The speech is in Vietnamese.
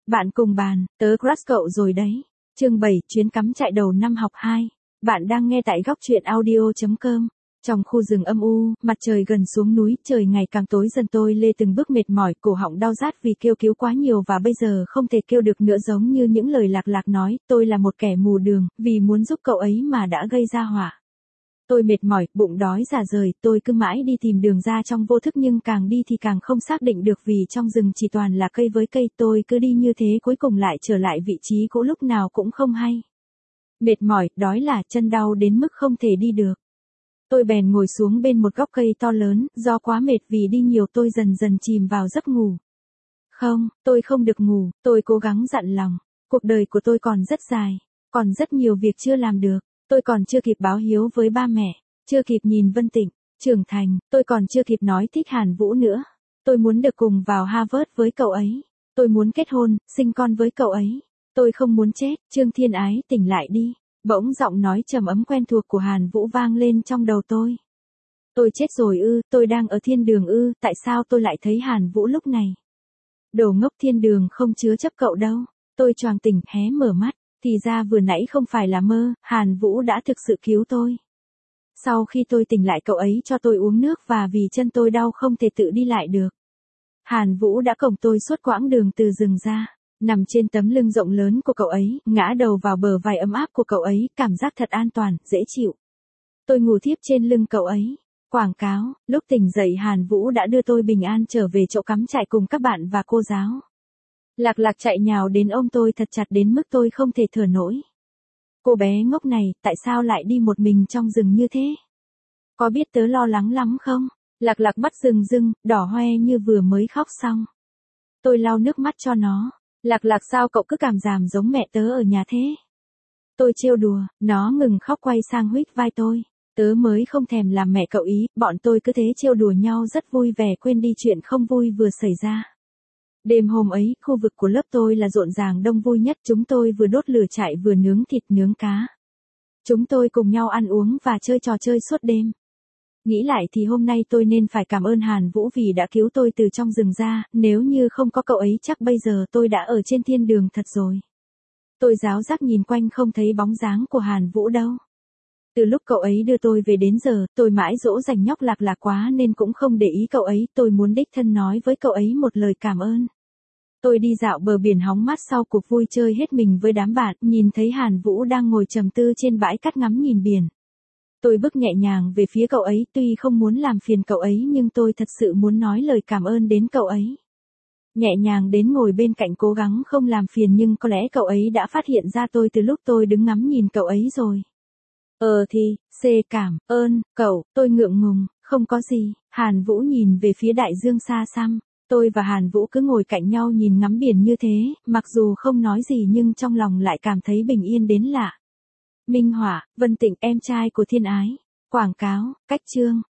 Bạn cùng bàn, tớ crush cậu rồi đấy. Chương 7, chuyến cắm trại đầu năm học 2. Bạn đang nghe tại góc truyện audio.com. Trong khu rừng âm u, mặt trời gần xuống núi, trời ngày càng tối dần, tôi lê từng bước mệt mỏi, cổ họng đau rát vì kêu cứu quá nhiều và bây giờ không thể kêu được nữa, giống như những lời Lạc Lạc nói, tôi là một kẻ mù đường, vì muốn giúp cậu ấy mà đã gây ra họa. Tôi mệt mỏi, bụng đói rả rời, tôi cứ mãi đi tìm đường ra trong vô thức, nhưng càng đi thì càng không xác định được, vì trong rừng chỉ toàn là cây với cây, tôi cứ đi như thế cuối cùng lại trở lại vị trí cũ, lúc nào cũng không hay. Mệt mỏi, đói là chân đau đến mức không thể đi được. Tôi bèn ngồi xuống bên một gốc cây to lớn, do quá mệt vì đi nhiều tôi dần dần chìm vào giấc ngủ. Không, tôi không được ngủ, tôi cố gắng dặn lòng. Cuộc đời của tôi còn rất dài, còn rất nhiều việc chưa làm được. Tôi còn chưa kịp báo hiếu với ba mẹ, chưa kịp nhìn Vân Tịnh trưởng thành, tôi còn chưa kịp nói thích Hàn Vũ nữa. Tôi muốn được cùng vào Harvard với cậu ấy. Tôi muốn kết hôn, sinh con với cậu ấy. Tôi không muốn chết. Trương Thiên Ái, tỉnh lại đi. Bỗng giọng nói trầm ấm quen thuộc của Hàn Vũ vang lên trong đầu tôi. Tôi chết rồi ư, tôi đang ở thiên đường ư, tại sao tôi lại thấy Hàn Vũ lúc này? Đồ ngốc, thiên đường không chứa chấp cậu đâu. Tôi choàng tỉnh, hé mở mắt. Thì ra vừa nãy không phải là mơ, Hàn Vũ đã thực sự cứu tôi. Sau khi tôi tỉnh lại, cậu ấy cho tôi uống nước và vì chân tôi đau không thể tự đi lại được. Hàn Vũ đã cõng tôi suốt quãng đường từ rừng ra, nằm trên tấm lưng rộng lớn của cậu ấy, ngã đầu vào bờ vai ấm áp của cậu ấy, cảm giác thật an toàn, dễ chịu. Tôi ngủ thiếp trên lưng cậu ấy. Quảng cáo, lúc tỉnh dậy Hàn Vũ đã đưa tôi bình an trở về chỗ cắm trại cùng các bạn và cô giáo. Lạc Lạc chạy nhào đến ôm tôi thật chặt đến mức tôi không thể thở nổi. Cô bé ngốc này, tại sao lại đi một mình trong rừng như thế? Có biết tớ lo lắng lắm không? Lạc Lạc mắt rừng rưng, đỏ hoe như vừa mới khóc xong. Tôi lau nước mắt cho nó. Lạc Lạc, sao cậu cứ cảm giảm giống mẹ tớ ở nhà thế? Tôi trêu đùa, nó ngừng khóc quay sang huých vai tôi. Tớ mới không thèm làm mẹ cậu ý, bọn tôi cứ thế trêu đùa nhau rất vui vẻ, quên đi chuyện không vui vừa xảy ra. Đêm hôm ấy, khu vực của lớp tôi là rộn ràng đông vui nhất, chúng tôi vừa đốt lửa trại vừa nướng thịt nướng cá. Chúng tôi cùng nhau ăn uống và chơi trò chơi suốt đêm. Nghĩ lại thì hôm nay tôi nên phải cảm ơn Hàn Vũ vì đã cứu tôi từ trong rừng ra, nếu như không có cậu ấy chắc bây giờ tôi đã ở trên thiên đường thật rồi. Tôi ráo rác nhìn quanh không thấy bóng dáng của Hàn Vũ đâu. Từ lúc cậu ấy đưa tôi về đến giờ, tôi mãi dỗ dành nhóc Lạc Lạc quá nên cũng không để ý cậu ấy, tôi muốn đích thân nói với cậu ấy một lời cảm ơn. Tôi đi dạo bờ biển hóng mát sau cuộc vui chơi hết mình với đám bạn, nhìn thấy Hàn Vũ đang ngồi trầm tư trên bãi cát ngắm nhìn biển. Tôi bước nhẹ nhàng về phía cậu ấy, tuy không muốn làm phiền cậu ấy nhưng tôi thật sự muốn nói lời cảm ơn đến cậu ấy. Nhẹ nhàng đến ngồi bên cạnh cố gắng không làm phiền, nhưng có lẽ cậu ấy đã phát hiện ra tôi từ lúc tôi đứng ngắm nhìn cậu ấy rồi. Cảm ơn, cậu, tôi ngượng ngùng, không có gì. Hàn Vũ nhìn về phía đại dương xa xăm. Tôi và Hàn Vũ cứ ngồi cạnh nhau nhìn ngắm biển như thế, mặc dù không nói gì nhưng trong lòng lại cảm thấy bình yên đến lạ. Minh Họa, Vân Tịnh, em trai của Thiên Ái. Quảng cáo, cách chương.